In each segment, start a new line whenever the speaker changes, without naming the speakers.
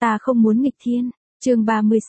ta không muốn nghịch thiên. Chương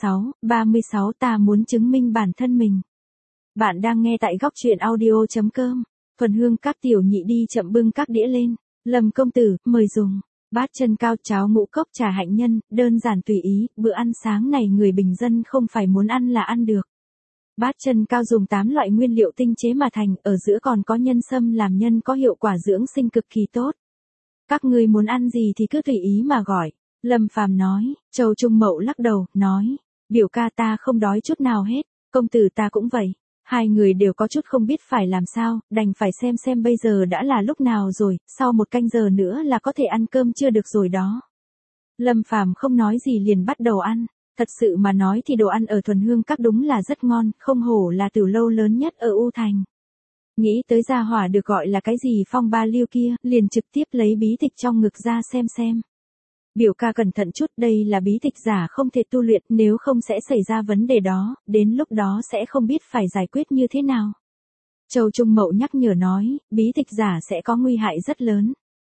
36 ta muốn chứng minh bản thân mình. Bạn đang nghe tại góc truyện audio.com. Thuần Hương các tiểu nhị đi chậm bưng các đĩa lên. Lâm công tử, mời dùng. Bát chân cao cháo ngũ cốc trà hạnh nhân, đơn giản tùy ý, bữa ăn sáng này người bình dân không phải muốn ăn là ăn được. Bát chân cao dùng 8 loại nguyên liệu tinh chế mà thành, ở giữa còn có nhân sâm làm nhân có hiệu quả dưỡng sinh cực kỳ tốt. Các ngươi muốn ăn gì thì cứ tùy ý mà gọi. Lâm Phàm nói. Châu Trung Mậu lắc đầu, nói. Biểu ca ta không đói chút nào hết, công tử ta cũng vậy. Hai người đều có chút không biết phải làm sao, đành phải xem bây giờ đã là lúc nào rồi, sau 1 canh giờ nữa là có thể ăn cơm chưa được rồi đó. Lâm Phàm không nói gì liền bắt đầu ăn. Thật sự mà nói thì đồ ăn ở Thuần Hương các đúng là rất ngon, không hổ là tiểu lâu lớn nhất ở U Thành. Nghĩ tới gia hỏa được gọi là cái gì Phong Ba Liêu kia, liền trực tiếp lấy bí tịch trong ngực ra xem. Biểu ca cẩn thận chút, đây là bí tịch giả không thể tu luyện, nếu không sẽ xảy ra vấn đề đó, đến lúc đó sẽ không biết phải giải quyết như thế nào. Châu Trung Mậu nhắc nhở nói, bí tịch giả sẽ có nguy hại rất lớn.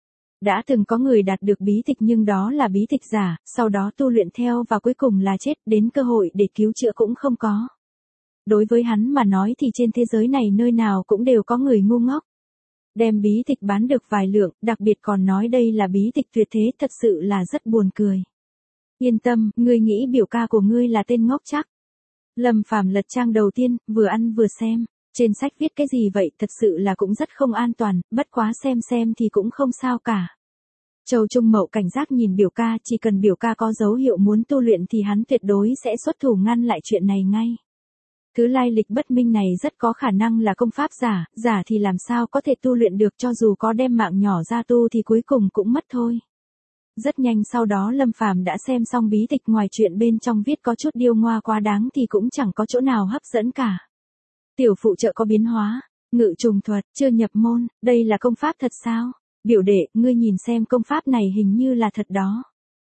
Đã từng có người đạt được bí tịch nhưng đó là bí tịch giả, sau đó tu luyện theo và cuối cùng là chết, đến cơ hội để cứu chữa cũng không có. Đối với hắn mà nói thì trên thế giới này nơi nào cũng đều có người ngu ngốc. Đem bí tịch bán được vài lượng, đặc biệt còn nói đây là bí tịch tuyệt thế, thật sự là rất buồn cười. Yên tâm, ngươi nghĩ biểu ca của ngươi là tên ngốc chắc. Lâm Phàm lật trang đầu tiên, vừa ăn vừa xem. Trên sách viết cái gì vậy, thật sự là cũng rất không an toàn, bất quá xem thì cũng không sao cả. Châu Trung Mậu cảnh giác nhìn biểu ca, chỉ cần biểu ca có dấu hiệu muốn tu luyện thì hắn tuyệt đối sẽ xuất thủ ngăn lại chuyện này ngay. Thứ lai lịch bất minh này rất có khả năng là công pháp giả thì làm sao có thể tu luyện được, cho dù có đem mạng nhỏ ra tu thì cuối cùng cũng mất thôi. Rất nhanh sau đó Lâm Phàm đã xem xong bí tịch, ngoài chuyện bên trong viết có chút điêu ngoa quá đáng thì cũng chẳng có chỗ nào hấp dẫn cả. Tiểu phụ trợ có biến hóa, ngự trùng thuật, chưa nhập môn, đây là công pháp thật sao? Biểu đệ, ngươi nhìn xem công pháp này hình như là thật đó.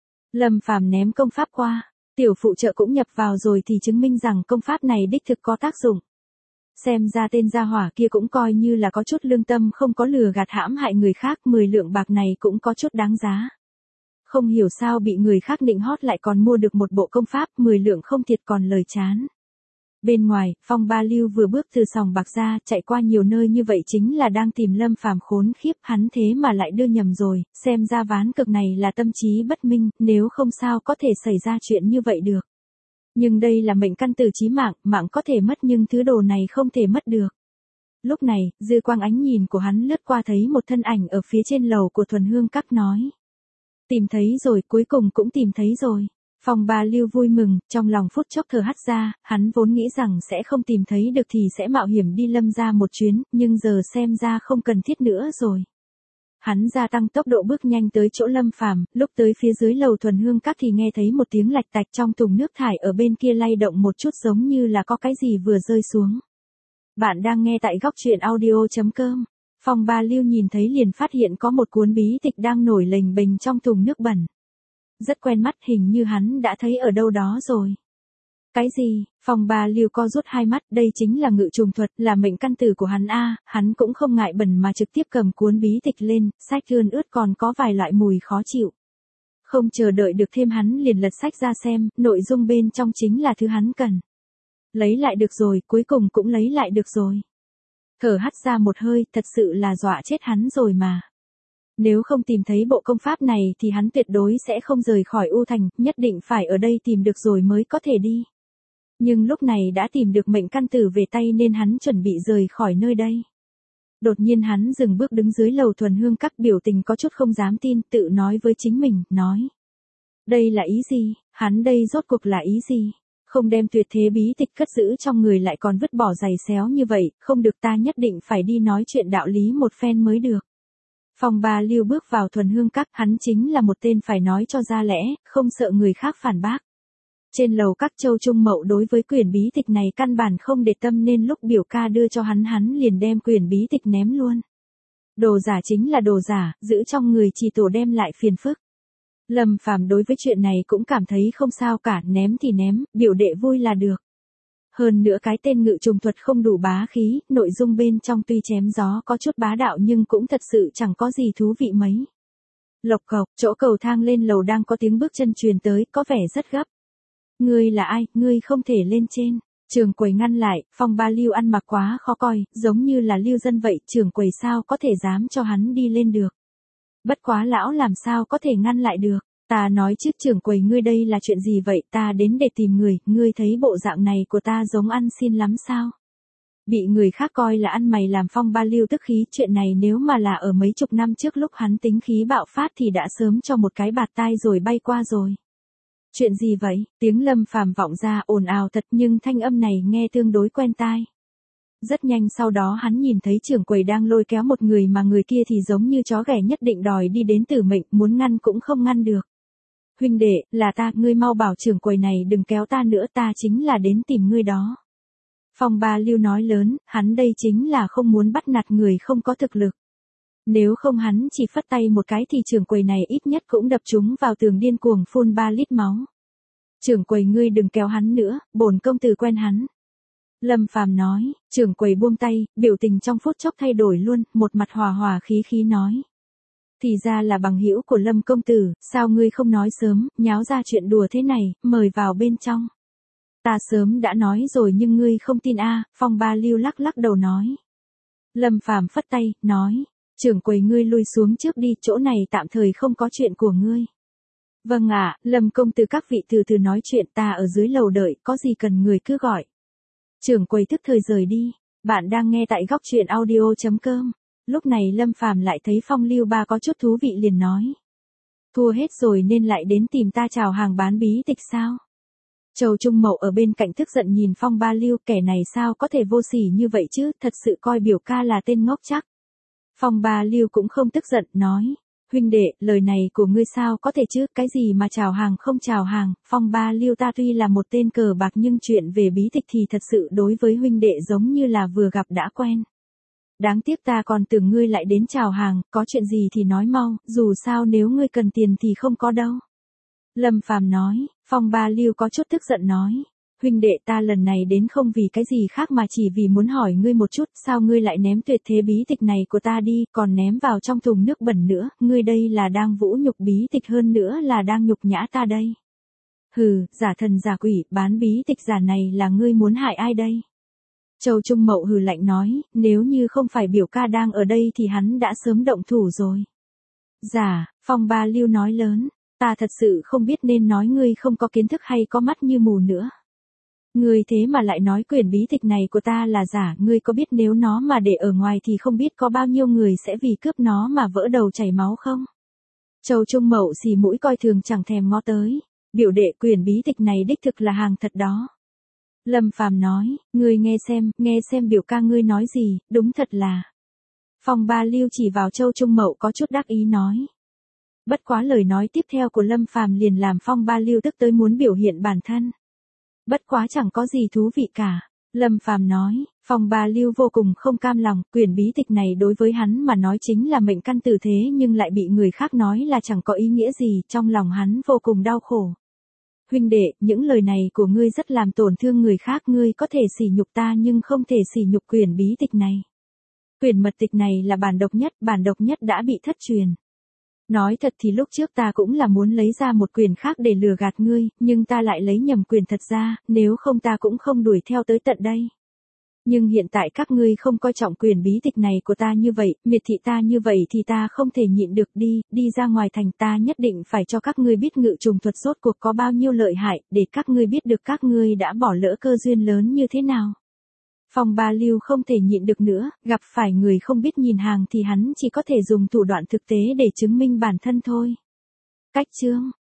Lâm Phàm ném công pháp qua. Tiểu phụ trợ cũng nhập vào rồi thì chứng minh rằng công pháp này đích thực có tác dụng. Xem ra tên gia hỏa kia cũng coi như là có chút lương tâm, không có lừa gạt hãm hại người khác, 10 lượng bạc này cũng có chút đáng giá. Không hiểu sao bị người khác nịnh hót lại còn mua được một bộ công pháp, 10 lượng không thiệt còn lời chán. Bên ngoài, Phong Ba Lưu vừa bước từ sòng bạc ra, chạy qua nhiều nơi như vậy chính là đang tìm Lâm Phàm khốn khiếp, hắn thế mà lại đưa nhầm rồi, xem ra ván cực này là tâm trí bất minh, nếu không sao có thể xảy ra chuyện như vậy được. Nhưng đây là mệnh căn tử chí mạng, mạng có thể mất nhưng thứ đồ này không thể mất được. Lúc này, dư quang ánh nhìn của hắn lướt qua thấy một thân ảnh ở phía trên lầu của Thuần Hương các, nói. Tìm thấy rồi, cuối cùng cũng tìm thấy rồi. Phong Ba Lưu vui mừng, trong lòng phút chốc thở hắt ra, hắn vốn nghĩ rằng sẽ không tìm thấy được thì sẽ mạo hiểm đi Lâm ra một chuyến, nhưng giờ xem ra không cần thiết nữa rồi. Hắn gia tăng tốc độ bước nhanh tới chỗ Lâm Phàm, lúc tới phía dưới lầu Thuần Hương các thì nghe thấy một tiếng lạch tạch, trong thùng nước thải ở bên kia lay động một chút giống như là có cái gì vừa rơi xuống. Bạn đang nghe tại góc truyện audio.com. Phong Ba Lưu nhìn thấy liền phát hiện có một cuốn bí tịch đang nổi lềnh bềnh trong thùng nước bẩn. Rất quen mắt, hình như hắn đã thấy ở đâu đó rồi. Cái gì? Phong Ba Lưu co rút hai mắt, đây chính là ngự trùng thuật, là mệnh căn tử của hắn a. Hắn cũng không ngại bẩn mà trực tiếp cầm cuốn bí tịch lên, sách ươn ướt còn có vài loại mùi khó chịu. Không chờ đợi được thêm hắn liền lật sách ra xem, nội dung bên trong chính là thứ hắn cần. Lấy lại được rồi, cuối cùng cũng lấy lại được rồi. Thở hắt ra một hơi, thật sự là dọa chết hắn rồi mà. Nếu không tìm thấy bộ công pháp này thì hắn tuyệt đối sẽ không rời khỏi U Thành, nhất định phải ở đây tìm được rồi mới có thể đi. Nhưng lúc này đã tìm được mệnh căn tử về tay nên hắn chuẩn bị rời khỏi nơi đây. Đột nhiên hắn dừng bước đứng dưới lầu Thuần Hương các, biểu tình có chút không dám tin, tự nói với chính mình, nói. Đây là ý gì? Hắn đây rốt cuộc là ý gì? Không đem tuyệt thế bí tịch cất giữ trong người lại còn vứt bỏ giày xéo như vậy, không được, ta nhất định phải đi nói chuyện đạo lý một phen mới được. Phong Ba Lưu bước vào Thuần Hương các, hắn chính là một tên phải nói cho ra lẽ, không sợ người khác phản bác. Trên lầu các Châu Trung Mậu đối với quyển bí tịch này căn bản không để tâm nên lúc biểu ca đưa cho hắn liền đem quyển bí tịch ném luôn. Đồ giả chính là đồ giả, giữ trong người chỉ tổ đem lại phiền phức. Lâm Phàm đối với chuyện này cũng cảm thấy không sao cả, ném thì ném, biểu đệ vui là được. Hơn nữa cái tên ngự trùng thuật không đủ bá khí, nội dung bên trong tuy chém gió có chút bá đạo nhưng cũng thật sự chẳng có gì thú vị mấy. Lộc cộc, chỗ cầu thang lên lầu đang có tiếng bước chân truyền tới, có vẻ rất gấp. Ngươi là ai, ngươi không thể lên trên. Trưởng quầy ngăn lại, Phong Ba Lưu ăn mặc quá khó coi, giống như là lưu dân vậy, trưởng quầy sao có thể dám cho hắn đi lên được. Bất quá lão làm sao có thể ngăn lại được. Ta nói trước trưởng quầy, ngươi đây là chuyện gì vậy, ta đến để tìm người, ngươi thấy bộ dạng này của ta giống ăn xin lắm sao? Bị người khác coi là ăn mày làm Phong Ba Lưu tức khí, chuyện này nếu mà là ở mấy chục năm trước lúc hắn tính khí bạo phát thì đã sớm cho một cái bạt tai rồi bay qua rồi. Chuyện gì vậy? Tiếng Lâm Phàm vọng ra ồn ào thật, nhưng thanh âm này nghe tương đối quen tai. Rất nhanh sau đó hắn nhìn thấy trưởng quầy đang lôi kéo một người mà người kia thì giống như chó ghẻ nhất định đòi đi đến tử mệnh, muốn ngăn cũng không ngăn được. Huynh đệ, là ta, ngươi mau bảo trưởng quầy này đừng kéo ta nữa, ta chính là đến tìm ngươi đó. Phong Ba Lưu nói lớn, hắn đây chính là không muốn bắt nạt người không có thực lực. Nếu không hắn chỉ phất tay một cái thì trưởng quầy này ít nhất cũng đập chúng vào tường điên cuồng phun 3 lít máu. Trưởng quầy, ngươi đừng kéo hắn nữa, bổn công tử quen hắn. Lâm Phàm nói, trưởng quầy buông tay, biểu tình trong phút chốc thay đổi luôn, một mặt hòa hòa khí khí nói. Thì ra là bằng hữu của Lâm công tử, sao ngươi không nói sớm, nháo ra chuyện đùa thế này, mời vào bên trong. Ta sớm đã nói rồi nhưng ngươi không tin a. Phong Ba Lưu lắc lắc đầu nói. Lâm Phàm phất tay, nói, trưởng quầy ngươi lui xuống trước đi, chỗ này tạm thời không có chuyện của ngươi. Vâng ạ, Lâm công tử các vị từ từ nói chuyện, ta ở dưới lầu đợi, có gì cần người cứ gọi. Trưởng quầy tức thời rời đi. Bạn đang nghe tại góc truyện audio.com. Lúc này Lâm Phàm lại thấy Phong Lưu Ba có chút thú vị liền nói. Thua hết rồi nên lại đến tìm ta chào hàng bán bí tịch sao? Châu Trung Mậu ở bên cạnh tức giận nhìn Phong Ba Lưu, kẻ này sao có thể vô sỉ như vậy chứ, thật sự coi biểu ca là tên ngốc chắc. Phong Ba Lưu cũng không tức giận, nói. Huynh đệ, lời này của ngươi sao có thể chứ, cái gì mà chào hàng không chào hàng, Phong Ba Lưu ta tuy là một tên cờ bạc nhưng chuyện về bí tịch thì thật sự đối với huynh đệ giống như là vừa gặp đã quen. Đáng tiếc ta còn tưởng ngươi lại đến chào hàng, có chuyện gì thì nói mau, dù sao nếu ngươi cần tiền thì không có đâu. Lâm Phàm nói, Phong Ba Lưu có chút tức giận nói. Huynh đệ, ta lần này đến không vì cái gì khác mà chỉ vì muốn hỏi ngươi một chút, sao ngươi lại ném tuyệt thế bí tịch này của ta đi, còn ném vào trong thùng nước bẩn nữa, ngươi đây là đang vũ nhục bí tịch hơn nữa là đang nhục nhã ta đây. Hừ, giả thần giả quỷ, bán bí tịch giả này là ngươi muốn hại ai đây? Châu Trung Mậu hừ lạnh nói, nếu như không phải biểu ca đang ở đây thì hắn đã sớm động thủ rồi. Giả, Phong Ba Lưu nói lớn, ta thật sự không biết nên nói ngươi không có kiến thức hay có mắt như mù nữa. Ngươi thế mà lại nói quyển bí tịch này của ta là giả, ngươi có biết nếu nó mà để ở ngoài thì không biết có bao nhiêu người sẽ vì cướp nó mà vỡ đầu chảy máu không? Châu Trung Mậu xì mũi coi thường chẳng thèm ngó tới, biểu đệ quyển bí tịch này đích thực là hàng thật đó. Lâm Phàm nói, ngươi nghe xem biểu ca ngươi nói gì, đúng thật là. Phong Ba Lưu chỉ vào Châu Trung Mậu có chút đắc ý nói. Bất quá lời nói tiếp theo của Lâm Phàm liền làm Phong Ba Lưu tức tới muốn biểu hiện bản thân. Bất quá chẳng có gì thú vị cả. Lâm Phàm nói, Phong Ba Lưu vô cùng không cam lòng, quyển bí tịch này đối với hắn mà nói chính là mệnh căn tử thế nhưng lại bị người khác nói là chẳng có ý nghĩa gì, trong lòng hắn vô cùng đau khổ. Huynh đệ, những lời này của ngươi rất làm tổn thương người khác, ngươi có thể sỉ nhục ta nhưng không thể sỉ nhục quyển bí tịch này. Quyển mật tịch này là bản độc nhất đã bị thất truyền. Nói thật thì lúc trước ta cũng là muốn lấy ra một quyển khác để lừa gạt ngươi, nhưng ta lại lấy nhầm quyển thật ra, nếu không ta cũng không đuổi theo tới tận đây. Nhưng hiện tại các ngươi không coi trọng quyển bí tịch này của ta như vậy, miệt thị ta như vậy thì ta không thể nhịn được, đi ra ngoài thành, ta nhất định phải cho các ngươi biết ngự trùng thuật rốt cuộc có bao nhiêu lợi hại, để các ngươi biết được các ngươi đã bỏ lỡ cơ duyên lớn như thế nào. Phong Ba Lưu không thể nhịn được nữa, gặp phải người không biết nhìn hàng thì hắn chỉ có thể dùng thủ đoạn thực tế để chứng minh bản thân thôi. Cách chương